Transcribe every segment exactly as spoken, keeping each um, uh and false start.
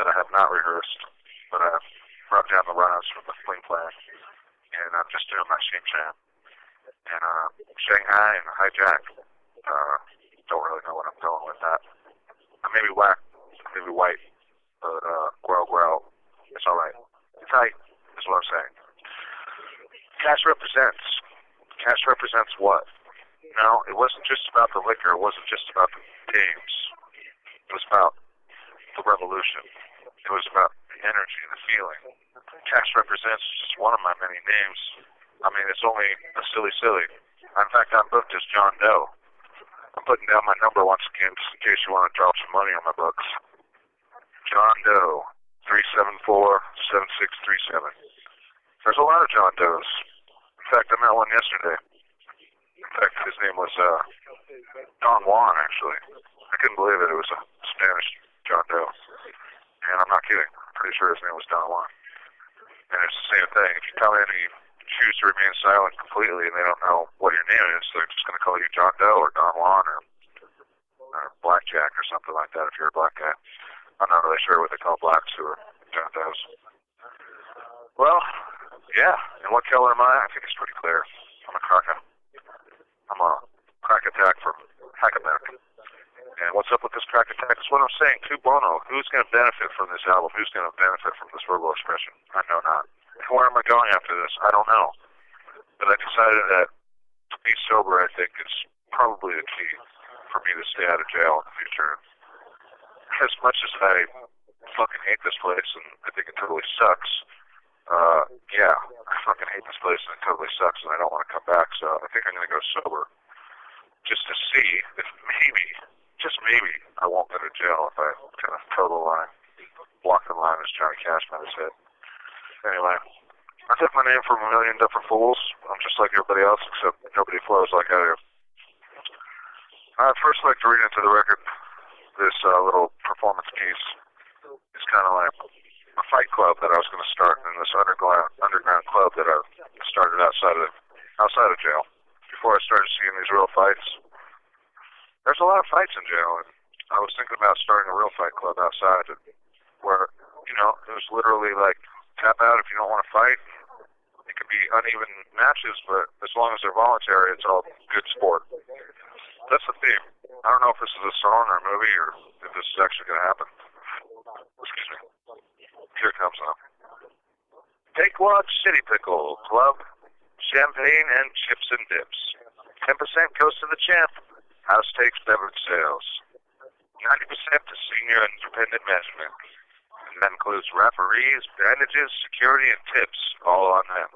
I have not rehearsed, but I've brought down the runners from the fling plan, and I'm just doing my Shing Chan. And uh, Shanghai and Hijack, uh, don't really know what I'm doing with that. I may be whack, maybe white, but uh, growl growl, it's alright. It's tight, is what I'm saying. Cash represents. Cash represents what? No, it wasn't just about the liquor, it wasn't just about the games. It was about the revolution. It was about the energy, the feeling. Cash represents just one of my many names. I mean, it's only a silly silly. In fact, I'm booked as John Doe. I'm putting down my number once again, just in case you want to drop some money on my books. John Doe, three seven four, seven six three seven. There's a lot of John Does. In fact, I met one yesterday. In fact, his name was uh, Don Juan, actually. I couldn't believe it. It was a Spanish John Doe. And I'm not kidding. I'm pretty sure his name was Don Juan. And it's the same thing. If you come in and you choose to remain silent completely and they don't know what your name is, they're just going to call you John Doe or Don Juan or, or Blackjack or something like that if you're a black guy. I'm not really sure what they call blacks who are John Does. Well, yeah. And what color am I? I think it's pretty clear. I'm a cracker. I'm a crack attack from Hackaback. And what's up with this crack attack? That's what I'm saying. Tu bono. Who's going to benefit from this album? Who's going to benefit from this verbal expression? I know not. Where am I going after this? I don't know. But I decided that to be sober, I think, is probably the key for me to stay out of jail in the future. As much as I fucking hate this place and I think it totally sucks, uh, yeah, I fucking hate this place and it totally sucks and I don't want to come back, so I think I'm going to go sober just to see if maybe, just maybe, I won't go to jail if I kind of toe the line, block the line as Johnny Cashman has said. Anyway, I took my name from a million different fools. I'm just like everybody else, except nobody flows like I do. I'd first like to read into the record this uh, little performance piece. It's kind of like a fight club that I was going to start in this underground underground club that I started outside of outside of jail. Before I started seeing these real fights, there's a lot of fights in jail, and I was thinking about starting a real fight club outside, where you know it was literally like tap out if you don't want to fight. It could be uneven matches, but as long as they're voluntary, it's all good sport. That's the theme. I don't know if this is a song or a movie or if this is actually going to happen. Excuse me. Here it comes now. Take Watch City Pickle Club, champagne and chips and dips. ten percent goes to the champ. House takes beverage sales. ninety percent to senior independent management. And that includes referees, bandages, security, and tips, all on them.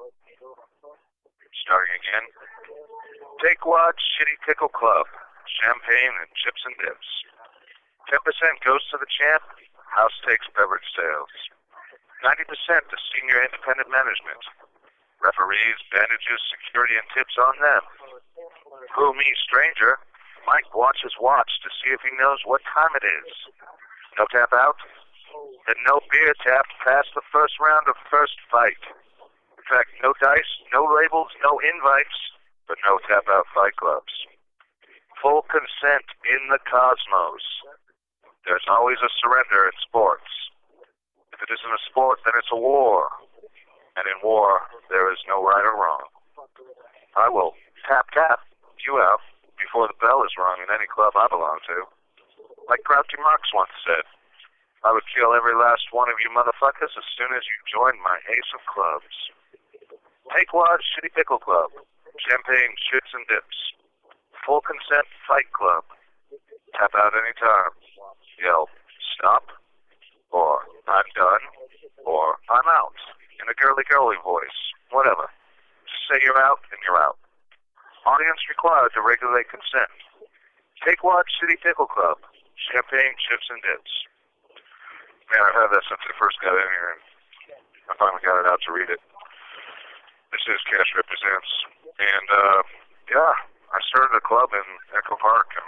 Starting again. Take Watch Shitty Pickle Club, champagne and chips and dips. ten percent goes to the champ. House takes beverage sales. ninety percent to senior independent management. Referees, bandages, security, and tips on them. Who, me, stranger, Mike watches watch to see if he knows what time it is. No tap out? Then no beer tap past the first round of first fight. In fact, no dice, no labels, no invites, but no tap out fight clubs. Full consent in the cosmos. There's always a surrender in sports. If it isn't a sport, then it's a war. And in war, there is no right or wrong. I will tap tap you out before the bell is rung in any club I belong to. Like Grouchy Marx once said, I would kill every last one of you motherfuckers as soon as you joined my ace of clubs. Take Watch Shitty Pickle Club, champagne, shits, and dips. Full consent fight club. Tap out any time. Yell, stop, or I'm done, or I'm out, in a girly girly voice, whatever. Just say you're out, and you're out. Audience required to regulate consent. Take Watch City Pickle Club, champagne, chips, and dips. Man, I've had that since I first got in here, and I finally got it out to read it. This is Cash Represents, and, uh, yeah, I started a club in Echo Park, and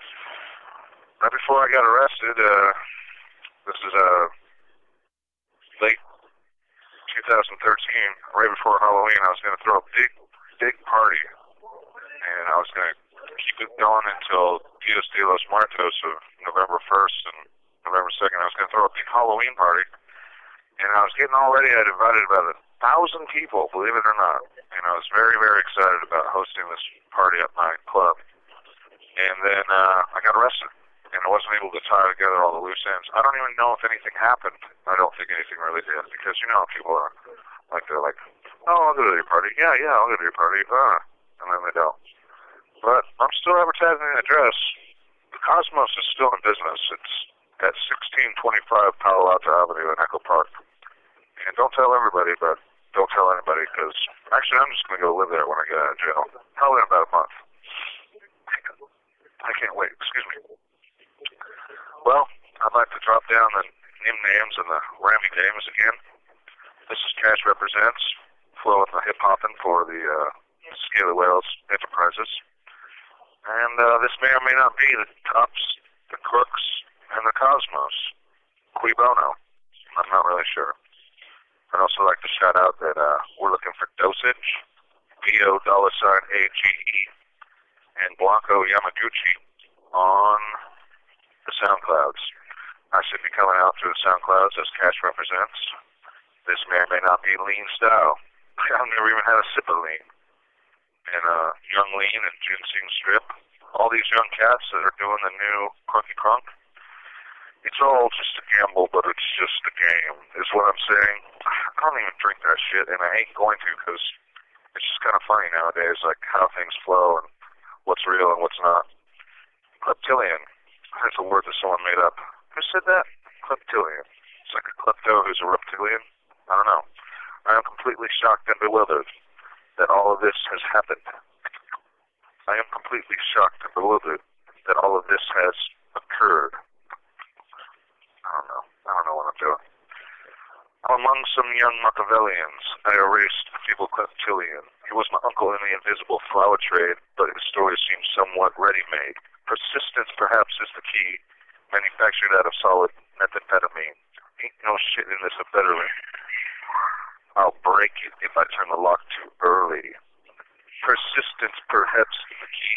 right before I got arrested, uh, this is, uh, late two thousand thirteen, right before Halloween, I was going to throw a big, big party, and I was going to keep it going until Dias de los Muertos of November first and November second. I was going to throw a big Halloween party, and I was getting all ready. I'd invited about a thousand people, believe it or not, and I was very, very excited about hosting this party at my club. And then uh, I got arrested, and I wasn't able to tie together all the loose ends. I don't even know if anything happened. I don't think anything really did, because you know how people are. Like, they're like, oh, I'll go to your party. Yeah, yeah, I'll go to your party. Uh, and then they don't. But I'm still advertising the address. The Cosmos is still in business. It's at sixteen twenty-five Palo Alto Avenue in Echo Park. And don't tell everybody, but don't tell anybody, because actually I'm just going to go live there when I get out of jail. Probably in about a month. I can't wait. Excuse me. Well, I'd like to drop down the name names and the Rammy Dames again. This is Cash Represents, flowing the hip-hopping for the uh, Scaly Whales Enterprises. And uh, this may or may not be the Tops, the Crooks, and the Cosmos. Cui bono? I'm not really sure. I'd also like to shout out that uh, we're looking for Dosage, B O dollar sign A G E, and Blanco Yamaguchi on the SoundClouds. I should be coming out through the SoundClouds as Cash Represents. This may or may not be lean style. I've never even had a sip of lean. And uh, Young Lean and Ginseng Strip. All these young cats that are doing the new Crunky Crunk. It's all just a gamble, but it's just a game, is what I'm saying. I don't even drink that shit, and I ain't going to, because it's just kind of funny nowadays, like how things flow and what's real and what's not. Kleptilian. That's a word that someone made up. Who said that? Kleptilian. It's like a klepto who's a reptilian. I don't know. I am completely shocked and bewildered that all of this has happened. I am completely shocked and bewildered that all of this has occurred. I don't know. I don't know what I'm doing. Among some young Machiavellians, I erased feeble Kleptilian. He was my uncle in the invisible flower trade, but his story seems somewhat ready-made. Persistence, perhaps, is the key. Manufactured out of solid methamphetamine. Ain't no shit in this a better way. I'll break it if I turn the lock too early. Persistence, perhaps, is the key.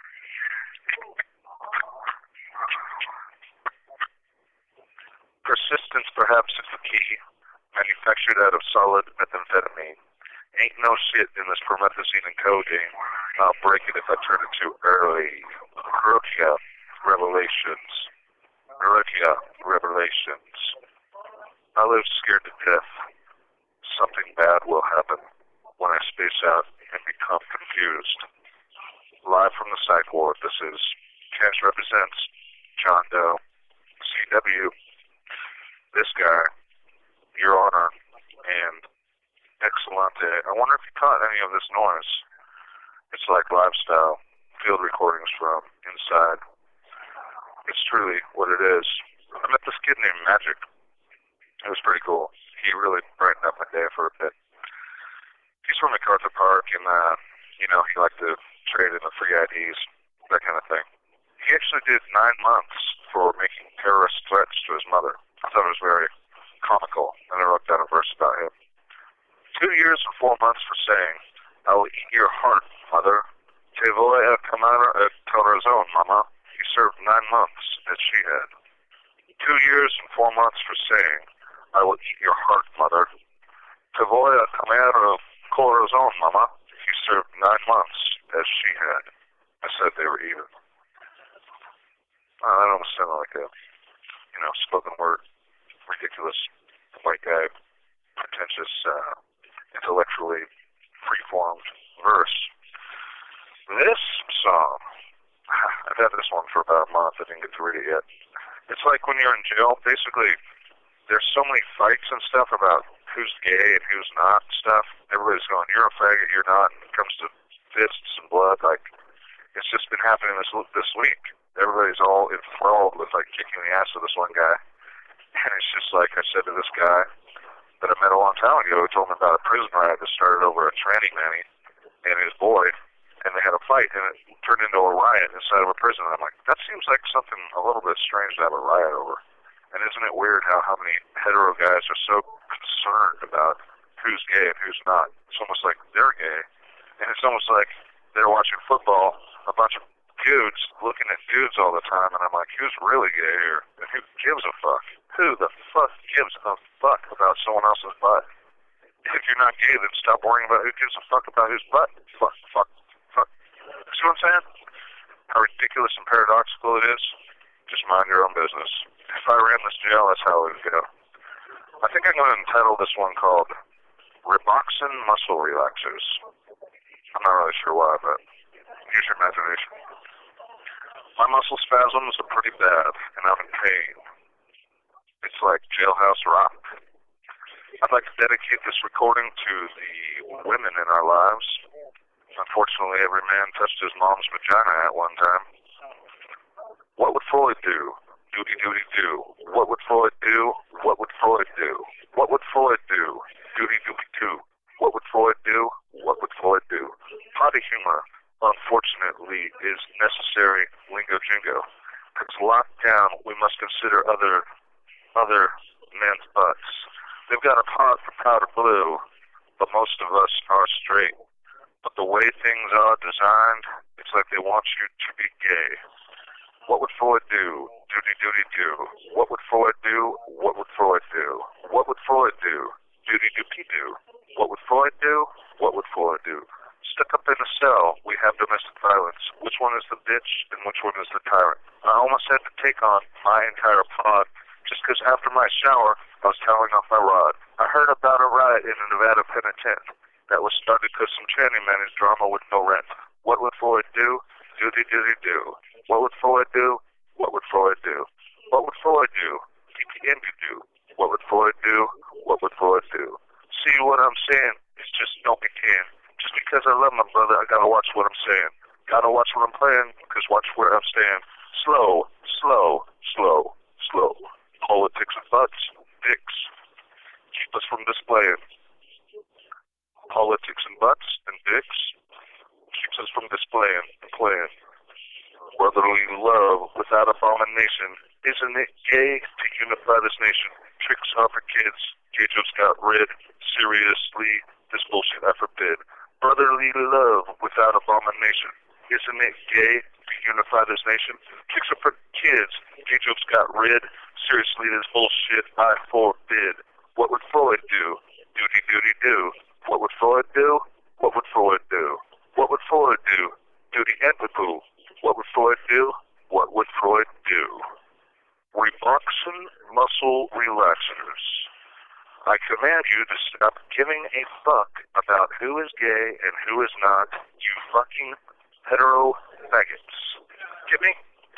Persistence, perhaps, is the key. Manufactured out of solid methamphetamine. Ain't no shit in this promethazine and codeine. I'll break it if I turn it too early. Rukia Revelations. Rukia Revelations. I live scared to death. Something bad will happen when I space out and become confused. Live from the psych ward, this is Cash Represents, John Doe, C W. This guy, Your Honor, and Excellente. I wonder if you caught any of this noise. It's like lifestyle field recordings from inside. It's truly what it is. I met this kid named Magic. It was pretty cool. He really brightened up my day for a bit. He's from MacArthur Park, and, uh, you know, he liked to trade in the free I Ds, that kind of thing. He actually did nine months for making terrorist threats to his mother. I thought it was very comical, and I wrote down a verse about him. Two years and four months for saying, I will eat your heart, mother. Te voy a quemar el corazón, mama. He served nine months, as she had. Two years and four months for saying, I will eat your heart, mother. Te voy a quemar el corazón, mama. He served nine months, as she had. I said they were even. Uh, that almost sounded like a, you know, spoken word, ridiculous, white guy, pretentious, uh, intellectually free-formed verse. This song, I've had this one for about a month. I didn't get to read it yet. It's like when you're in jail, basically, there's so many fights and stuff about who's gay and who's not and stuff. Everybody's going, you're a faggot, you're not. And it comes to fists and blood. Like, it's just been happening this this week. Everybody's all enthralled with, like, kicking the ass of this one guy. And it's just like I said to this guy that I met a long time ago who told me about a prison riot that started over a tranny nanny and his boy, and they had a fight, and it turned into a riot inside of a prison. And I'm like, that seems like something a little bit strange to have a riot over. And isn't it weird how, how many hetero guys are so concerned about who's gay and who's not? It's almost like they're gay, and it's almost like they're watching football, a bunch of dudes looking at dudes all the time, and I'm like, who's really gay here? And who gives a fuck? Who the fuck gives a fuck about someone else's butt? If you're not gay, then stop worrying about who gives a fuck about whose butt. Fuck, fuck, fuck. See what I'm saying? How ridiculous and paradoxical it is? Just mind your own business. If I ran this jail, that's how it would go. I think I'm going to entitle this one called Riboxin Muscle Relaxers. I'm not really sure why, but use your imagination. My muscle spasms are pretty bad, and I'm in pain. It's like jailhouse rock. I'd like to dedicate this recording to the women in our lives. Unfortunately, every man touched his mom's vagina at one time. What would Freud do? Doody doody do. What would Freud do? What would Freud do? What would Freud do? Doody doody do. What would Freud do? What would Freud do? Potty humor, unfortunately, is necessary lingo jingo. Because locked down, we must consider other other men's butts. They've got a pod for powder blue, but most of us are straight. But the way things are designed, it's like they want you to be gay. What would Freud do? Doody doody do. What would Freud do? What would Freud do? What would Freud do? Doody doody do. What would Freud do? What would Freud do? Stuck up in a cell, we have domestic violence. Which one is the bitch and which one is the tyrant? I almost had to take on my entire pod just because after my shower, I was toweling off my rod. I heard about a riot in a Nevada penitentiary that was started because some tranny managed drama with no rent. What would Freud do? Doody doody do. What would Freud do? What would Freud do? What would Freud do? P P N do. What would Freud do? What would Freud do? See what I'm saying? It's just no can. Just because I love my brother, I gotta watch what I'm saying. Gotta watch what I'm playing, because watch where I'm staying. Slow, slow, slow, slow. Politics and butts, dicks. Keep us from displaying. Politics and butts and dicks keeps us from displaying and playing. Brotherly love without abomination. Isn't it gay to unify this nation? Tricks are for kids. Gay jokes got rid. Seriously, this bullshit I forbid. Brotherly love without abomination. Isn't it gay to unify this nation? Tricks are for kids. Gay jokes got rid. Seriously, this bullshit I forbid. What would Freud do? Doody doody do. What would Freud do? What would Freud do? What would Freud do? Doody and poo. What would Freud do? What would Freud do? Riboxin muscle relaxers. I command you to stop giving a fuck about who is gay and who is not, you fucking hetero faggots. Get me?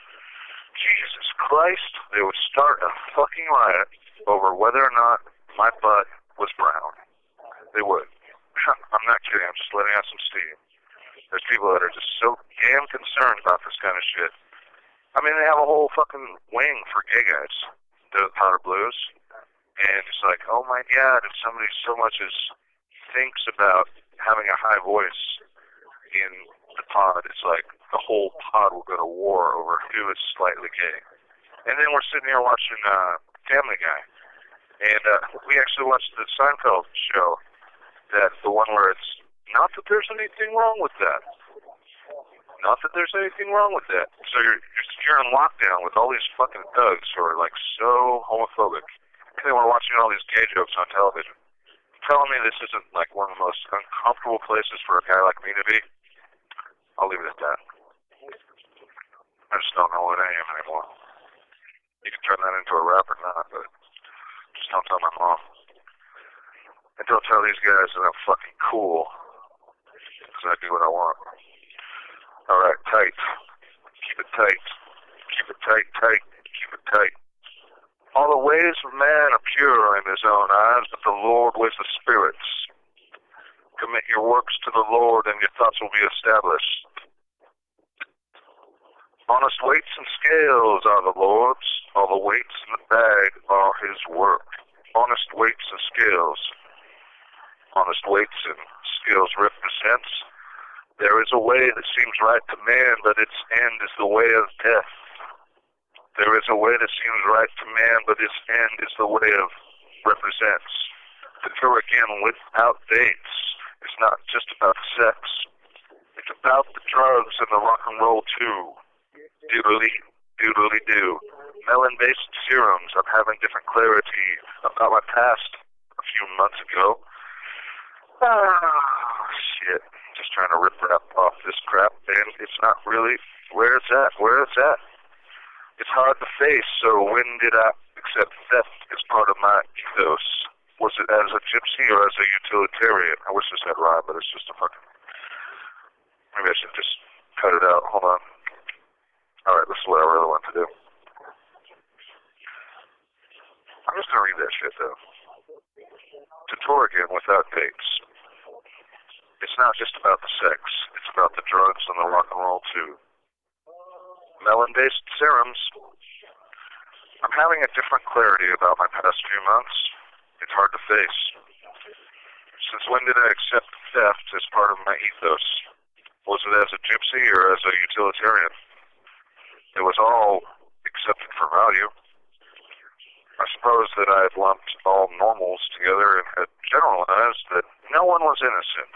Jesus Christ, they would start a fucking riot over whether or not my butt was brown. They would. I'm not kidding, I'm just letting out some steam. There's people that are just so damn concerned about this kind of shit. I mean, they have a whole fucking wing for gay guys, the powder blues. And it's like, oh my God, if somebody so much as thinks about having a high voice in the pod, it's like the whole pod will go to war over who is slightly gay. And then we're sitting here watching uh, Family Guy. And uh, we actually watched the Seinfeld show, that the one where it's not that there's anything wrong with that. Not that there's anything wrong with that. So you're, you're in lockdown with all these fucking thugs who are like so homophobic. And then we're watching all these gay jokes on television. Telling me this isn't like one of the most uncomfortable places for a guy like me to be. I'll leave it at that. I just don't know what I am anymore. You can turn that into a rap or not, but just don't tell my mom. And don't tell these guys that I'm fucking cool. Because I do what I want. Alright, tight. Keep it tight. Keep it tight, tight. Keep it tight. All the ways of man are pure in his own eyes, but the Lord weighs the spirits. Commit your works to the Lord, and your thoughts will be established. Honest weights and scales are the Lord's. All the weights in the bag are his work. Honest weights and scales. Honest weights and scales represents. There is a way that seems right to man, but its end is the way of death. There is a way that seems right to man, but its end is the way of represents. To her again without dates, it's not just about sex. It's about the drugs and the rock and roll too. Doodly, doodly doo. Melon-based serums. I'm having different clarity about my past a few months ago. Ah, shit. Just trying to rip rap off this crap, and it's not really where it's at, where it's at. It's hard to face, so when did I accept theft as part of my ethos? Was it as a gypsy or as a utilitarian? I wish this had rhyme, but it's just a fucking... Maybe I should just cut it out. Hold on. Alright, this is what I really want to do. I'm just gonna read that shit, though. To Torrigan without dates. It's not just about the sex. It's about the drugs and the rock and roll, too. Melon-based serums. I'm having a different clarity about my past few months. It's hard to face. Since when did I accept theft as part of my ethos? Was it as a gypsy or as a utilitarian? It was all accepted for value. I suppose that I had lumped all normals together and had generalized that no one was innocent.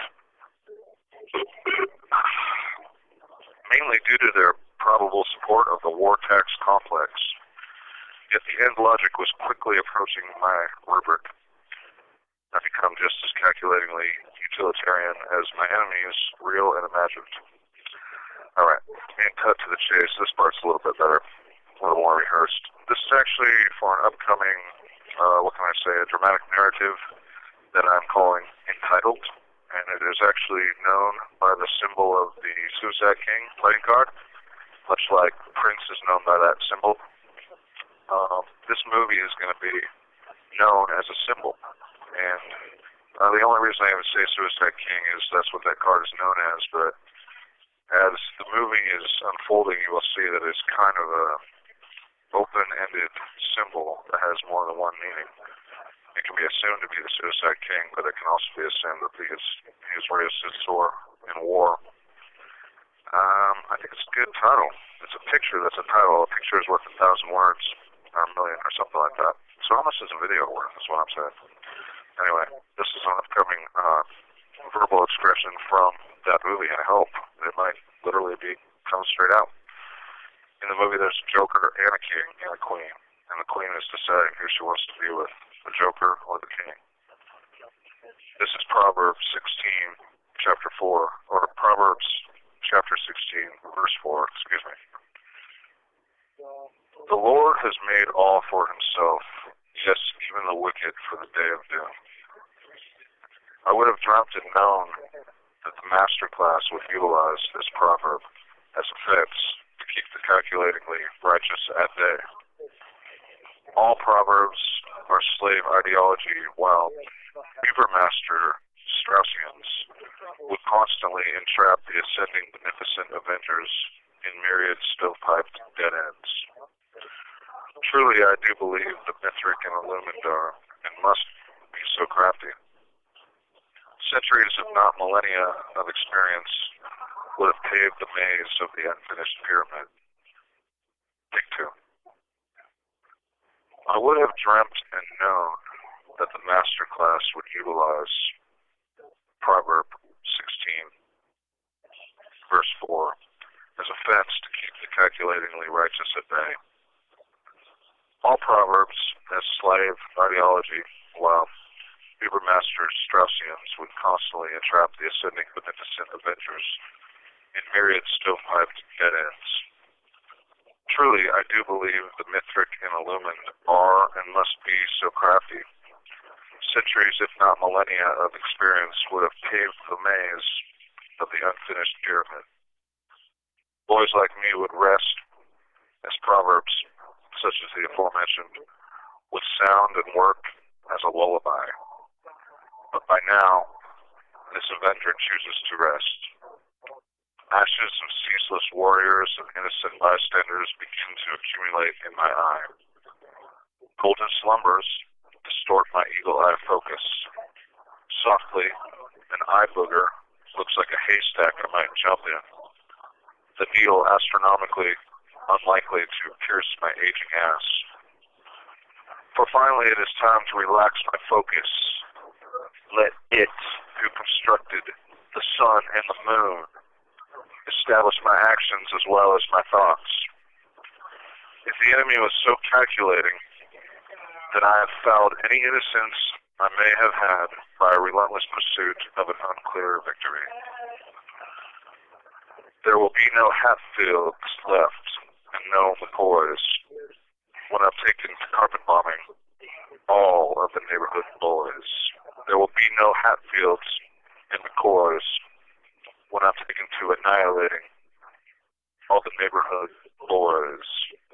Mainly due to their probable support of the war tax complex. Yet the end logic was quickly approaching my rubric. I become just as calculatingly utilitarian as my enemies, real and imagined. Alright, and cut to the chase. This part's a little bit better, a little more rehearsed. This is actually for an upcoming, uh, what can I say, a dramatic narrative that I'm calling Entitled, and it is actually known by the symbol of the Suicide King playing card, much like Prince is known by that symbol. Um, this movie is going to be known as a symbol. And uh, the only reason I even say Suicide King is that's what that card is known as, but as the movie is unfolding, you will see that it's kind of a open-ended symbol that has more than one meaning. It can be assumed to be the Suicide King, but it can also be assumed that he is, he is raised his sword in war. Um, I think it's a good title. It's a picture that's a title. A picture is worth a thousand words, or a million, or something like that. So how much is a video worth, is what I'm saying. Anyway, this is an upcoming uh, verbal expression from that movie. I hope it might literally be come straight out. In the movie, there's a Joker and a king and a queen, and the queen is deciding who she wants to be with, the Joker or the king. This is Proverbs sixteen, chapter four, or Proverbs chapter sixteen, verse four, excuse me. The Lord has made all for himself, yes, even the wicked for the day of doom. I would have dreamt and known that the master class would utilize this proverb as a fence to keep the calculatingly righteous at bay. All proverbs are slave ideology, while Ubermaster Straussians would constantly entrap the ascending beneficent avengers in myriad stovepiped dead ends. Truly, I do believe the Mithric and Illumined are, and must be so crafty. Centuries, if not millennia, of experience would have paved the maze of the unfinished pyramid. Take two. I would have dreamt and known that the master class would utilize Proverb sixteen, verse four, as a fence to keep the calculatingly righteous at bay. All proverbs as slave ideology, while Ubermaster Straussians would constantly entrap the ascending beneficent avengers in myriad stovepiped dead ends. Truly, I do believe the Mithric and Illumined are and must be so crafty. Centuries, if not millennia, of experience would have paved the maze of the unfinished pyramid. Boys like me would rest as proverbs, such as the aforementioned, would sound and work as a lullaby. But by now, this avenger chooses to rest. Ashes of ceaseless warriors and innocent bystanders begin to accumulate in my eye. Golden slumbers distort my eagle eye focus. Softly, an eye booger looks like a haystack I might jump in. The needle astronomically unlikely to pierce my aging ass. For finally it is time to relax my focus. Let it, who constructed the sun and the moon, establish my actions as well as my thoughts. If the enemy was so calculating that I have fouled any innocence I may have had by a relentless pursuit of an unclear victory, there will be no Hatfields left and no McCoys when I've taken to carpet bombing all of the neighborhood boys. There will be no Hatfields and McCoys when I've taken to annihilating all the neighborhood boys.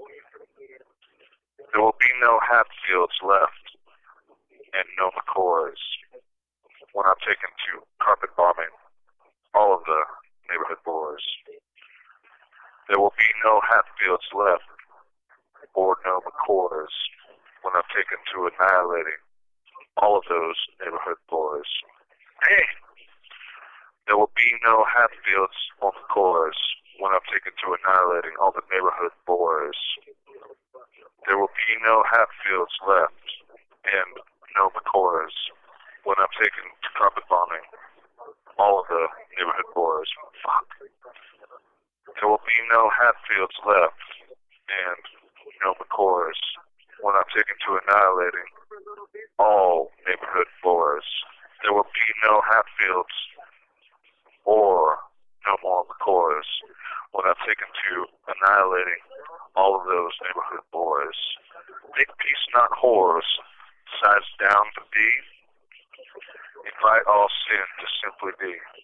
There will be no Hatfields left and no McCoys when I've taken to carpet bombing all of the neighborhood boys. There will be no Hatfields left or no McCoys when I've taken to annihilating all of those neighborhood boys. Hey! There will be no Hatfields or McCoys when I've taken to annihilating all the neighborhood boys. There will be no Hatfields left and no McCoys when I've taken to carpet bombing all of the neighborhood boys. Fuck. There will be no Hatfields left and no McCoys when I've taken to annihilating all neighborhood boys. There will be no Hatfields or no more McCoys when I've taken to annihilating all of those neighborhood boys. Big peace, not whores, size down to be. Invite all sin to simply be.